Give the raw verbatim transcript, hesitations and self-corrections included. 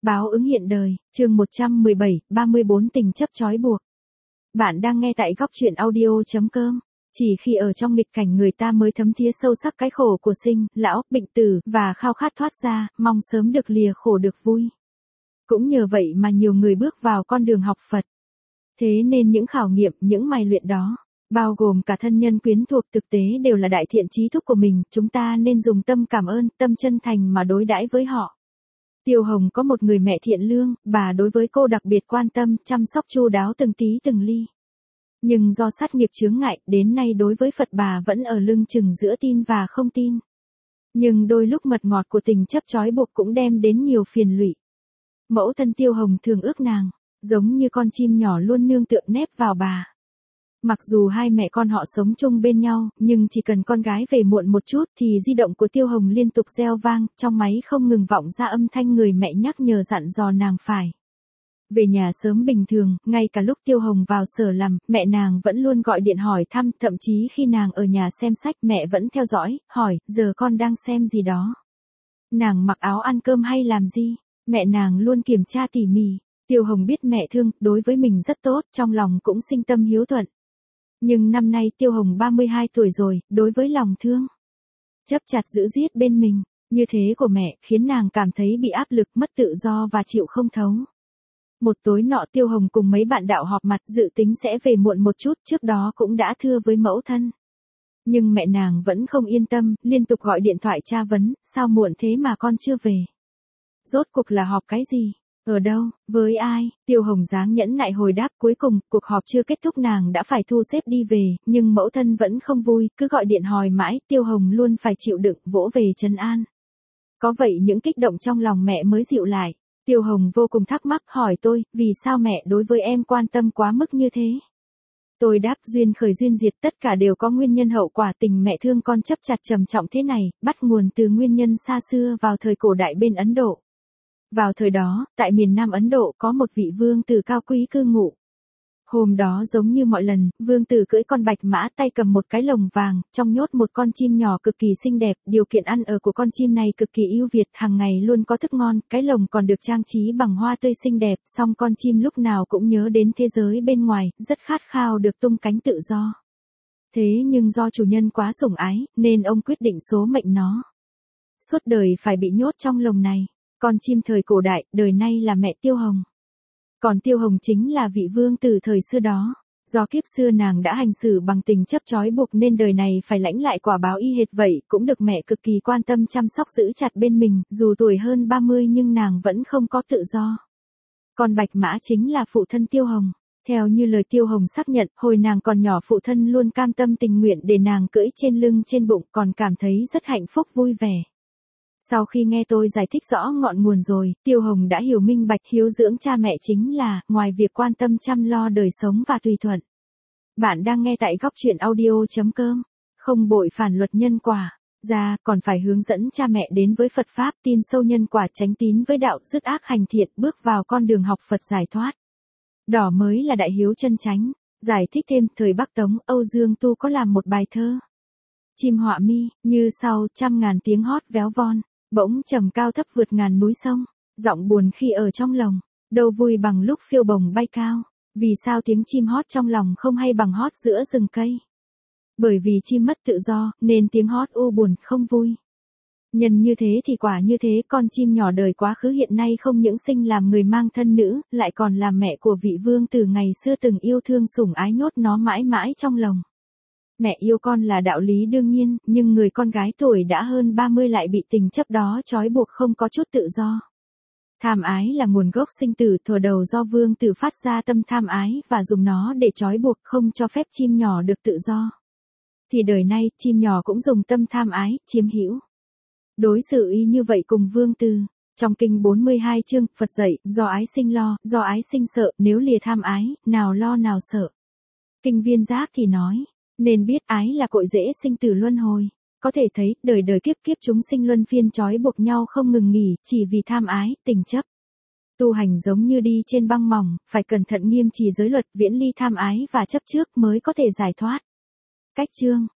Báo ứng hiện đời, chương một trăm mười bảy, ba mươi bốn tình chấp trói buộc. Bạn đang nghe tại góc truyện audio chấm com. Chỉ khi ở trong nghịch cảnh người ta mới thấm thía sâu sắc cái khổ của sinh, lão, bệnh tử, và khao khát thoát ra, mong sớm được lìa khổ được vui. Cũng nhờ vậy mà nhiều người bước vào con đường học Phật. Thế nên những khảo nghiệm, những mài luyện đó, bao gồm cả thân nhân quyến thuộc thực tế đều là đại thiện chí thúc của mình, chúng ta nên dùng tâm cảm ơn, tâm chân thành mà đối đãi với họ. Tiêu Hồng có một người mẹ thiện lương, bà đối với cô đặc biệt quan tâm, chăm sóc chu đáo từng tí từng ly. Nhưng do sát nghiệp chướng ngại, đến nay đối với Phật bà vẫn ở lưng chừng giữa tin và không tin. Nhưng đôi lúc mật ngọt của tình chấp trói buộc cũng đem đến nhiều phiền lụy. Mẫu thân Tiêu Hồng thường ước nàng, giống như con chim nhỏ luôn nương tựa nép vào bà. Mặc dù hai mẹ con họ sống chung bên nhau, nhưng chỉ cần con gái về muộn một chút thì di động của Tiêu Hồng liên tục reo vang, trong máy không ngừng vọng ra âm thanh người mẹ nhắc nhở dặn dò nàng phải về nhà sớm bình thường, ngay cả lúc Tiêu Hồng vào sở làm, mẹ nàng vẫn luôn gọi điện hỏi thăm, thậm chí khi nàng ở nhà xem sách mẹ vẫn theo dõi, hỏi, giờ con đang xem gì đó? Nàng mặc áo ăn cơm hay làm gì? Mẹ nàng luôn kiểm tra tỉ mỉ. Tiêu Hồng biết mẹ thương, đối với mình rất tốt, trong lòng cũng sinh tâm hiếu thuận. Nhưng năm nay Tiêu Hồng ba mươi hai tuổi rồi, đối với lòng thương chấp chặt giữ giết bên mình, như thế của mẹ, khiến nàng cảm thấy bị áp lực, mất tự do và chịu không thấu. Một tối nọ Tiêu Hồng cùng mấy bạn đạo họp mặt dự tính sẽ về muộn một chút, trước đó cũng đã thưa với mẫu thân. Nhưng mẹ nàng vẫn không yên tâm, liên tục gọi điện thoại tra vấn, sao muộn thế mà con chưa về? Rốt cuộc là họp cái gì? Ở đâu, với ai? Tiêu Hồng dáng nhẫn nại hồi đáp, cuối cùng, cuộc họp chưa kết thúc nàng đã phải thu xếp đi về, nhưng mẫu thân vẫn không vui, cứ gọi điện hỏi mãi, Tiêu Hồng luôn phải chịu đựng, vỗ về trấn an. Có vậy những kích động trong lòng mẹ mới dịu lại. Tiêu Hồng vô cùng thắc mắc hỏi tôi, vì sao mẹ đối với em quan tâm quá mức như thế? Tôi đáp, duyên khởi duyên diệt, tất cả đều có nguyên nhân hậu quả, tình mẹ thương con chấp chặt trầm trọng thế này, bắt nguồn từ nguyên nhân xa xưa vào thời cổ đại bên Ấn Độ. Vào thời đó, tại miền Nam Ấn Độ có một vị vương tử cao quý cư ngụ. Hôm đó giống như mọi lần, vương tử cưỡi con bạch mã, tay cầm một cái lồng vàng, trong nhốt một con chim nhỏ cực kỳ xinh đẹp, điều kiện ăn ở của con chim này cực kỳ ưu việt, hàng ngày luôn có thức ngon, cái lồng còn được trang trí bằng hoa tươi xinh đẹp, song con chim lúc nào cũng nhớ đến thế giới bên ngoài, rất khát khao được tung cánh tự do. Thế nhưng do chủ nhân quá sủng ái, nên ông quyết định số mệnh nó suốt đời phải bị nhốt trong lồng này. Con chim thời cổ đại, đời nay là mẹ Tiêu Hồng. Còn Tiêu Hồng chính là vị vương tử thời xưa đó. Do kiếp xưa nàng đã hành xử bằng tình chấp trói buộc nên đời này phải lãnh lại quả báo y hệt vậy, cũng được mẹ cực kỳ quan tâm chăm sóc giữ chặt bên mình, dù tuổi hơn ba mươi nhưng nàng vẫn không có tự do. Con bạch mã chính là phụ thân Tiêu Hồng. Theo như lời Tiêu Hồng xác nhận, hồi nàng còn nhỏ phụ thân luôn cam tâm tình nguyện để nàng cưỡi trên lưng trên bụng, còn cảm thấy rất hạnh phúc vui vẻ. Sau khi nghe tôi giải thích rõ ngọn nguồn rồi, Tiêu Hồng đã hiểu minh bạch hiếu dưỡng cha mẹ chính là, ngoài việc quan tâm chăm lo đời sống và tùy thuận. Bạn đang nghe tại góc truyện audio chấm com. Không bội phản luật nhân quả, ra còn phải hướng dẫn cha mẹ đến với Phật Pháp, tin sâu nhân quả, tránh tín với đạo, dứt ác hành thiện, bước vào con đường học Phật giải thoát. Đó mới là đại hiếu chân chánh. Giải thích thêm, thời Bắc Tống, Âu Dương Tu có làm một bài thơ. Chim họa mi, như sau, trăm ngàn tiếng hót véo von. Bỗng trầm cao thấp vượt ngàn núi sông, giọng buồn khi ở trong lồng, đâu vui bằng lúc phiêu bồng bay cao. Vì sao tiếng chim hót trong lòng không hay bằng hót giữa rừng cây? Bởi vì chim mất tự do, nên tiếng hót u buồn, không vui. Nhân như thế thì quả như thế, con chim nhỏ đời quá khứ hiện nay không những sinh làm người mang thân nữ, lại còn làm mẹ của vị vương từ ngày xưa từng yêu thương sủng ái nhốt nó mãi mãi trong lồng. Mẹ yêu con là đạo lý đương nhiên, nhưng người con gái tuổi đã hơn ba mươi lại bị tình chấp đó trói buộc không có chút tự do. Tham ái là nguồn gốc sinh tử, thuở đầu do vương tử phát ra tâm tham ái và dùng nó để trói buộc, không cho phép chim nhỏ được tự do. Thì đời nay, chim nhỏ cũng dùng tâm tham ái, chiếm hữu. Đối xử y như vậy cùng vương tử. Trong kinh bốn mươi hai chương, Phật dạy, do ái sinh lo, do ái sinh sợ, nếu lìa tham ái, nào lo nào sợ. Kinh Viên Giáp thì nói. Nên biết ái là cội rễ sinh tử luân hồi. Có thể thấy, đời đời kiếp kiếp chúng sinh luân phiên trói buộc nhau không ngừng nghỉ, chỉ vì tham ái, tình chấp. Tu hành giống như đi trên băng mỏng, phải cẩn thận nghiêm trì giới luật, viễn ly tham ái và chấp trước mới có thể giải thoát. Cách chương,